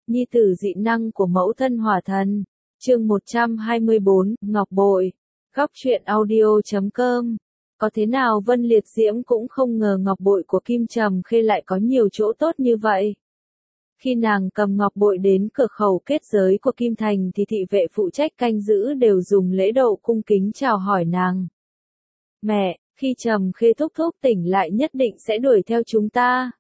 Nhi tử dị năng của mẫu thân hỏa thần. Chương 124, Ngọc Bội. Góc truyện audio.com. Có thế nào Vân Liệt Diễm cũng không ngờ ngọc bội của Kim Trầm Khê lại có nhiều chỗ tốt như vậy. Khi nàng cầm ngọc bội đến cửa khẩu kết giới của Kim Thành thì thị vệ phụ trách canh giữ đều dùng lễ độ cung kính chào hỏi nàng. Mẹ, khi Trầm Khê thúc thúc tỉnh lại nhất định sẽ đuổi theo chúng ta.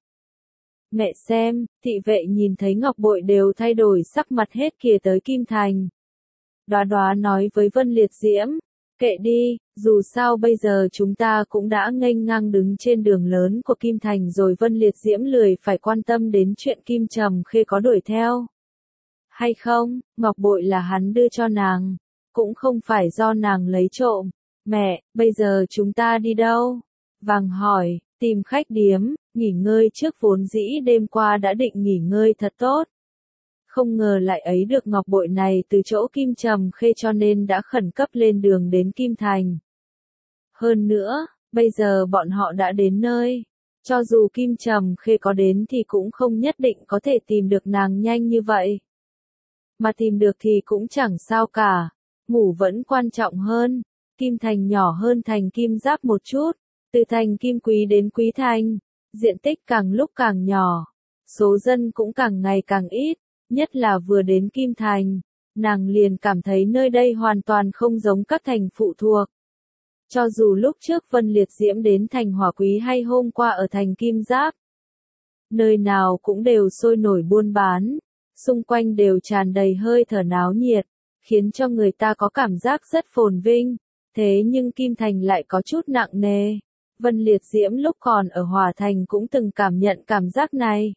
Mẹ xem, thị vệ nhìn thấy ngọc bội đều thay đổi sắc mặt hết kìa tới Kim Thành. Đoá đoá nói với Vân Liệt Diễm, kệ đi, dù sao bây giờ chúng ta cũng đã nghênh ngang đứng trên đường lớn của Kim Thành rồi. Vân Liệt Diễm lười phải quan tâm đến chuyện Kim Trầm Khê có đuổi theo hay không, ngọc bội là hắn đưa cho nàng, cũng không phải do nàng lấy trộm. Mẹ, bây giờ chúng ta đi đâu? Vàng hỏi, tìm khách điếm, nghỉ ngơi trước, vốn dĩ đêm qua đã định nghỉ ngơi thật tốt. Không ngờ lại ấy được ngọc bội này từ chỗ Kim Trầm Khê cho nên đã khẩn cấp lên đường đến Kim Thành. Hơn nữa, bây giờ bọn họ đã đến nơi. Cho dù Kim Trầm Khê có đến thì cũng không nhất định có thể tìm được nàng nhanh như vậy. Mà tìm được thì cũng chẳng sao cả. Ngủ vẫn quan trọng hơn. Kim Thành nhỏ hơn thành Kim Giáp một chút. Từ thành Kim Quý đến Quý Thành, diện tích càng lúc càng nhỏ. Số dân cũng càng ngày càng ít. Nhất là vừa đến Kim Thành, nàng liền cảm thấy nơi đây hoàn toàn không giống các thành phụ thuộc. Cho dù lúc trước Vân Liệt Diễm đến thành Hỏa Quý hay hôm qua ở thành Kim Giáp, nơi nào cũng đều sôi nổi buôn bán, xung quanh đều tràn đầy hơi thở náo nhiệt, khiến cho người ta có cảm giác rất phồn vinh. Thế nhưng Kim Thành lại có chút nặng nề. Vân Liệt Diễm lúc còn ở Hỏa Thành cũng từng cảm nhận cảm giác này.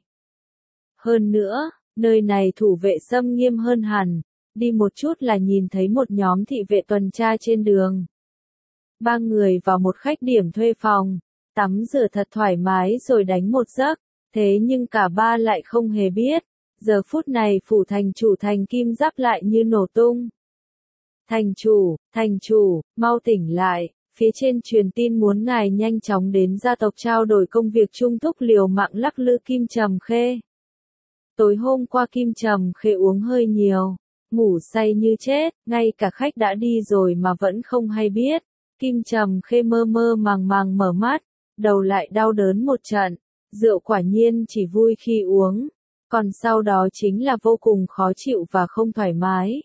Hơn nữa, nơi này thủ vệ xâm nghiêm hơn hẳn, đi một chút là nhìn thấy một nhóm thị vệ tuần tra trên đường. Ba người vào một khách điểm thuê phòng, tắm rửa thật thoải mái rồi đánh một giấc, thế nhưng cả ba lại không hề biết, giờ phút này phủ thành chủ thành Kim Giáp lại như nổ tung. Thành chủ, mau tỉnh lại, phía trên truyền tin muốn ngài nhanh chóng đến gia tộc trao đổi công việc. Trung thúc liều mạng lắc lư Kim Trầm Khê. Tối hôm qua Kim Trầm Khê uống hơi nhiều, ngủ say như chết, ngay cả khách đã đi rồi mà vẫn không hay biết. Kim Trầm Khê mơ mơ màng màng mở mắt, đầu lại đau đớn một trận. Rượu quả nhiên chỉ vui khi uống, còn sau đó chính là vô cùng khó chịu và không thoải mái.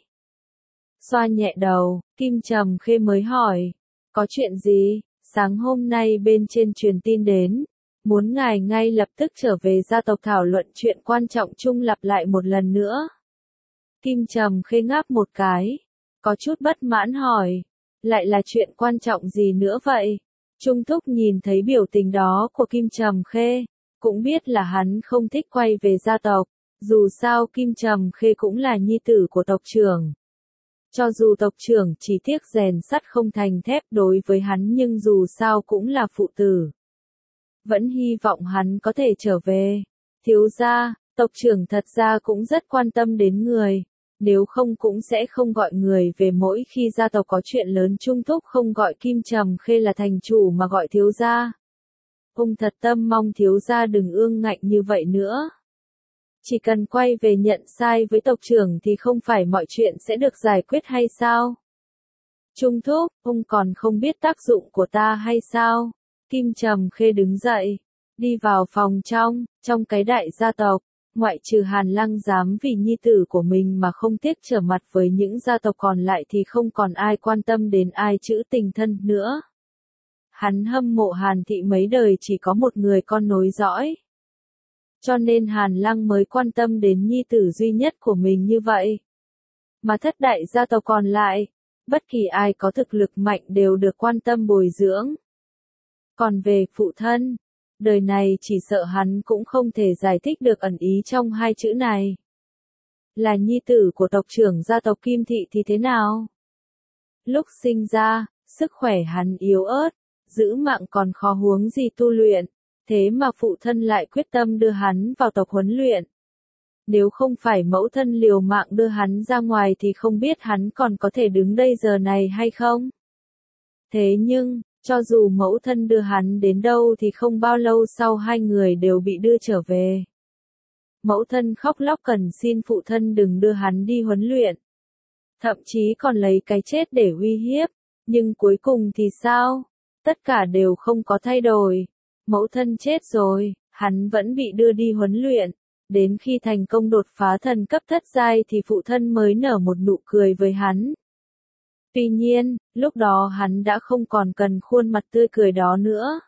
Xoa nhẹ đầu, Kim Trầm Khê mới hỏi, có chuyện gì? Sáng hôm nay bên trên truyền tin đến, muốn ngài ngay lập tức trở về gia tộc thảo luận chuyện quan trọng chung. Lặp lại một lần nữa. Kim Trầm Khê ngáp một cái, có chút bất mãn hỏi, lại là chuyện quan trọng gì nữa vậy? Trung thúc nhìn thấy biểu tình đó của Kim Trầm Khê, cũng biết là hắn không thích quay về gia tộc, dù sao Kim Trầm Khê cũng là nhi tử của tộc trưởng. Cho dù tộc trưởng chỉ tiếc rèn sắt không thành thép đối với hắn nhưng dù sao cũng là phụ tử. Vẫn hy vọng hắn có thể trở về. Thiếu gia, tộc trưởng thật ra cũng rất quan tâm đến người, nếu không cũng sẽ không gọi người về mỗi khi gia tộc có chuyện lớn. Trung thúc không gọi Kim Trầm Khê là thành chủ mà gọi thiếu gia. Ông thật tâm mong thiếu gia đừng ương ngạnh như vậy nữa. Chỉ cần quay về nhận sai với tộc trưởng thì không phải mọi chuyện sẽ được giải quyết hay sao? Trung thúc, ông còn không biết tác dụng của ta hay sao? Kim Trầm Khê đứng dậy, đi vào phòng trong cái đại gia tộc, ngoại trừ Hàn Lăng dám vì nhi tử của mình mà không tiếc trở mặt với những gia tộc còn lại thì không còn ai quan tâm đến ai chữ tình thân nữa. Hắn hâm mộ Hàn thị mấy đời chỉ có một người con nối dõi. Cho nên Hàn Lăng mới quan tâm đến nhi tử duy nhất của mình như vậy. Mà thất đại gia tộc còn lại, bất kỳ ai có thực lực mạnh đều được quan tâm bồi dưỡng. Còn về phụ thân, đời này chỉ sợ hắn cũng không thể giải thích được ẩn ý trong hai chữ này. Là nhi tử của tộc trưởng gia tộc Kim Thị thì thế nào? Lúc sinh ra, sức khỏe hắn yếu ớt, giữ mạng còn khó huống gì tu luyện, thế mà phụ thân lại quyết tâm đưa hắn vào tộc huấn luyện. Nếu không phải mẫu thân liều mạng đưa hắn ra ngoài thì không biết hắn còn có thể đứng đây giờ này hay không. Thế nhưng, cho dù mẫu thân đưa hắn đến đâu thì không bao lâu sau hai người đều bị đưa trở về. Mẫu thân khóc lóc cần xin phụ thân đừng đưa hắn đi huấn luyện. Thậm chí còn lấy cái chết để uy hiếp. Nhưng cuối cùng thì sao? Tất cả đều không có thay đổi. Mẫu thân chết rồi, hắn vẫn bị đưa đi huấn luyện. Đến khi thành công đột phá thần cấp thất giai thì phụ thân mới nở một nụ cười với hắn. Tuy nhiên, lúc đó hắn đã không còn cần khuôn mặt tươi cười đó nữa.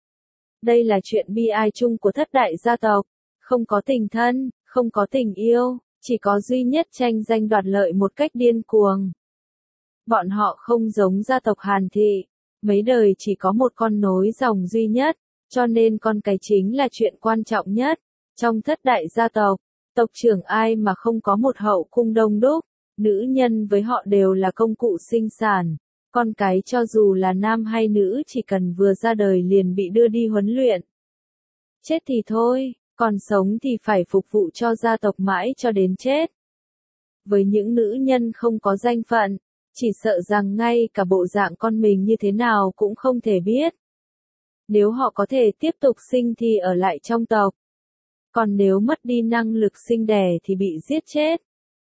Đây là chuyện bi ai chung của thất đại gia tộc. Không có tình thân, không có tình yêu, chỉ có duy nhất tranh danh đoạt lợi một cách điên cuồng. Bọn họ không giống gia tộc Hàn Thị. Mấy đời chỉ có một con nối dòng duy nhất, cho nên con cái chính là chuyện quan trọng nhất. Trong thất đại gia tộc, tộc trưởng ai mà không có một hậu cung đông đúc, nữ nhân với họ đều là công cụ sinh sản. Con cái cho dù là nam hay nữ chỉ cần vừa ra đời liền bị đưa đi huấn luyện. Chết thì thôi, còn sống thì phải phục vụ cho gia tộc mãi cho đến chết. Với những nữ nhân không có danh phận, chỉ sợ rằng ngay cả bộ dạng con mình như thế nào cũng không thể biết. Nếu họ có thể tiếp tục sinh thì ở lại trong tộc. Còn nếu mất đi năng lực sinh đẻ thì bị giết chết.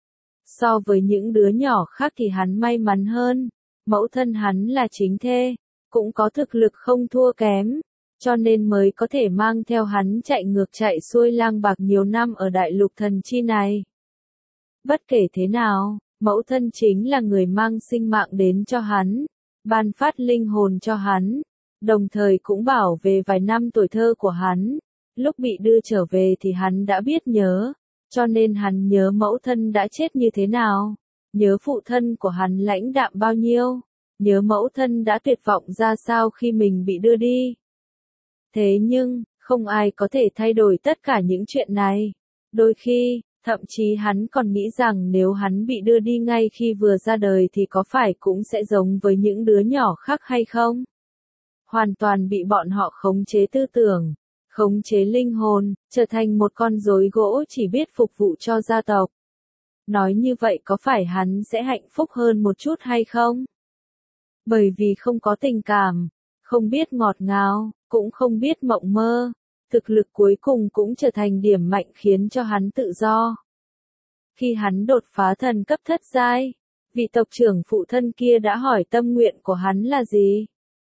So với những đứa nhỏ khác thì hắn may mắn hơn. Mẫu thân hắn là chính thê, cũng có thực lực không thua kém, cho nên mới có thể mang theo hắn chạy ngược chạy xuôi lang bạc nhiều năm ở đại lục thần chi này. Bất kể thế nào, mẫu thân chính là người mang sinh mạng đến cho hắn, ban phát linh hồn cho hắn, đồng thời cũng bảo vệ vài năm tuổi thơ của hắn. Lúc bị đưa trở về thì hắn đã biết nhớ, cho nên hắn nhớ mẫu thân đã chết như thế nào, nhớ phụ thân của hắn lãnh đạm bao nhiêu, nhớ mẫu thân đã tuyệt vọng ra sao khi mình bị đưa đi. Thế nhưng, không ai có thể thay đổi tất cả những chuyện này. Đôi khi, thậm chí hắn còn nghĩ rằng nếu hắn bị đưa đi ngay khi vừa ra đời thì có phải cũng sẽ giống với những đứa nhỏ khác hay không? Hoàn toàn bị bọn họ khống chế tư tưởng, khống chế linh hồn, trở thành một con rối gỗ chỉ biết phục vụ cho gia tộc. Nói như vậy có phải hắn sẽ hạnh phúc hơn một chút hay không? Bởi vì không có tình cảm, không biết ngọt ngào, cũng không biết mộng mơ, thực lực cuối cùng cũng trở thành điểm mạnh khiến cho hắn tự do. Khi hắn đột phá thần cấp thất giai, vị tộc trưởng phụ thân kia đã hỏi tâm nguyện của hắn là gì.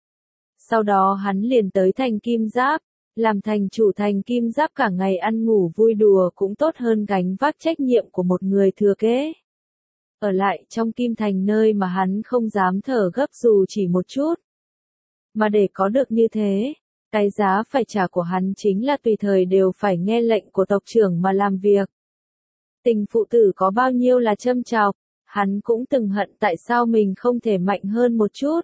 Sau đó hắn liền tới thành Kim Giáp, làm thành chủ thành Kim Giáp cả ngày ăn ngủ vui đùa cũng tốt hơn gánh vác trách nhiệm của một người thừa kế. Ở lại trong Kim Thành nơi mà hắn không dám thở gấp dù chỉ một chút. Mà để có được như thế, cái giá phải trả của hắn chính là tùy thời đều phải nghe lệnh của tộc trưởng mà làm việc. Tình phụ tử có bao nhiêu là châm chọc, hắn cũng từng hận tại sao mình không thể mạnh hơn một chút.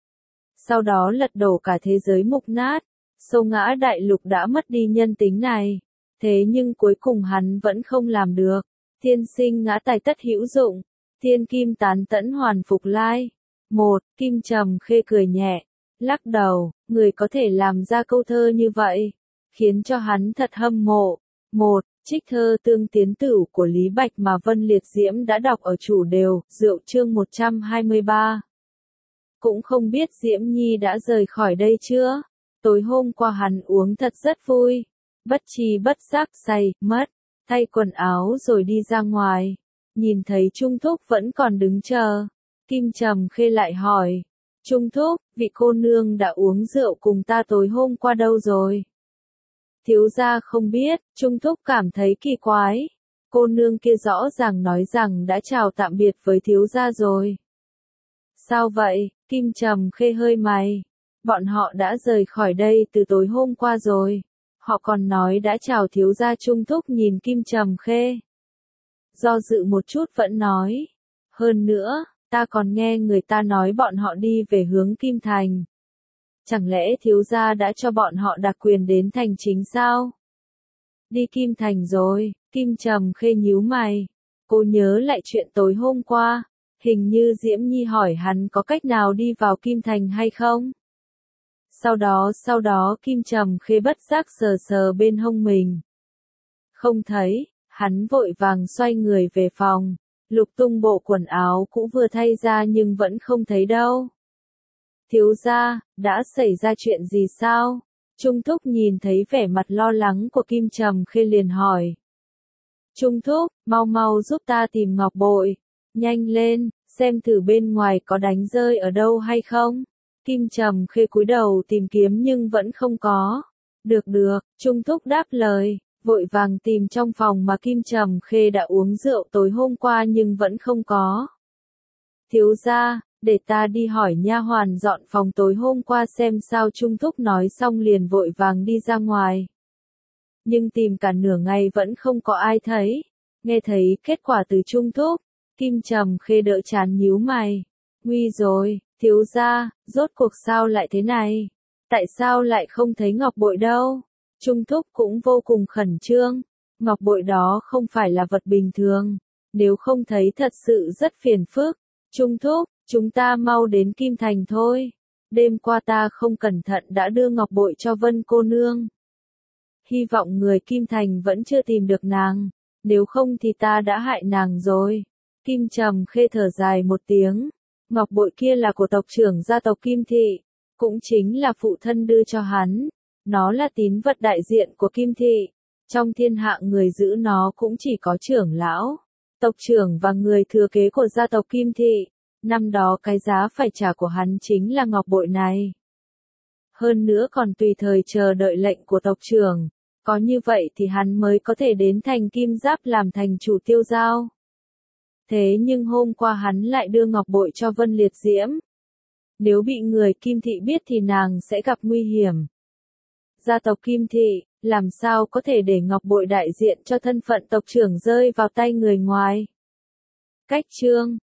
Sau đó lật đổ cả thế giới mục nát, xô ngã đại lục đã mất đi nhân tính này. Thế nhưng cuối cùng hắn vẫn không làm được. Thiên sinh ngã tài tất hữu dụng, thiên kim tán tẫn hoàn phục lai. Một, Kim Trầm Khê cười nhẹ, lắc đầu, người có thể làm ra câu thơ như vậy, khiến cho hắn thật hâm mộ. Một, trích thơ Tương Tiến Tửu của Lý Bạch mà Vân Liệt Diễm đã đọc ở chủ đều, Rượu chương 123. Cũng không biết Diễm Nhi đã rời khỏi đây chưa? Tối hôm qua hắn uống thật rất vui, bất tri bất giác say, mất, thay quần áo rồi đi ra ngoài, nhìn thấy Trung Thúc vẫn còn đứng chờ. Kim Trầm Khê lại hỏi, Trung Thúc, vị cô nương đã uống rượu cùng ta tối hôm qua đâu rồi? Thiếu gia không biết, Trung Thúc cảm thấy kỳ quái. Cô nương kia rõ ràng nói rằng đã chào tạm biệt với thiếu gia rồi. Sao vậy? Kim Trầm Khê hơi mày. Bọn họ đã rời khỏi đây từ tối hôm qua rồi. Họ còn nói đã chào thiếu gia. Trung Thúc nhìn Kim Trầm Khê. Do dự một chút vẫn nói. Hơn nữa, ta còn nghe người ta nói bọn họ đi về hướng Kim Thành. Chẳng lẽ thiếu gia đã cho bọn họ đặc quyền đến thành chính sao? Đi Kim Thành rồi, Kim Trầm Khê nhíu mày. Cô nhớ lại chuyện tối hôm qua, hình như Diễm Nhi hỏi hắn có cách nào đi vào Kim Thành hay không? Sau đó Kim Trầm Khê bất giác sờ sờ bên hông mình. Không thấy, hắn vội vàng xoay người về phòng, lục tung bộ quần áo cũ vừa thay ra nhưng vẫn không thấy đâu. Thiếu gia, đã xảy ra chuyện gì sao? Trung Thúc nhìn thấy vẻ mặt lo lắng của Kim Trầm Khê liền hỏi. Trung thúc, mau mau giúp ta tìm ngọc bội. Nhanh lên, xem thử bên ngoài có đánh rơi ở đâu hay không. Kim Trầm Khê cúi đầu tìm kiếm nhưng vẫn không có. Được, Trung thúc đáp lời, vội vàng tìm trong phòng mà Kim Trầm Khê đã uống rượu tối hôm qua nhưng vẫn không có. Thiếu gia, để ta đi hỏi nha hoàn dọn phòng tối hôm qua xem sao. Trung thúc nói xong liền vội vàng đi ra ngoài. Nhưng tìm cả nửa ngày vẫn không có ai thấy. Nghe thấy kết quả từ Trung thúc, Kim Trầm Khê đỡ chán nhíu mày. Nguy rồi, thiếu gia, rốt cuộc sao lại thế này? Tại sao lại không thấy ngọc bội đâu? Trung thúc cũng vô cùng khẩn trương. Ngọc bội đó không phải là vật bình thường. Nếu không thấy thật sự rất phiền phức. Trung thúc, chúng ta mau đến Kim Thành thôi. Đêm qua ta không cẩn thận đã đưa ngọc bội cho Vân cô nương. Hy vọng người Kim Thành vẫn chưa tìm được nàng. Nếu không thì ta đã hại nàng rồi. Kim Trầm Khê thở dài một tiếng. Ngọc bội kia là của tộc trưởng gia tộc Kim Thị. Cũng chính là phụ thân đưa cho hắn. Nó là tín vật đại diện của Kim Thị. Trong thiên hạ người giữ nó cũng chỉ có trưởng lão, tộc trưởng và người thừa kế của gia tộc Kim Thị. Năm đó cái giá phải trả của hắn chính là ngọc bội này. Hơn nữa còn tùy thời chờ đợi lệnh của tộc trưởng. Có như vậy thì hắn mới có thể đến thành Kim Giáp làm thành chủ Tiêu Giao. Thế nhưng hôm qua hắn lại đưa ngọc bội cho Vân Liệt Diễm. Nếu bị người Kim Thị biết thì nàng sẽ gặp nguy hiểm. Gia tộc Kim Thị, làm sao có thể để ngọc bội đại diện cho thân phận tộc trưởng rơi vào tay người ngoài? Cách chương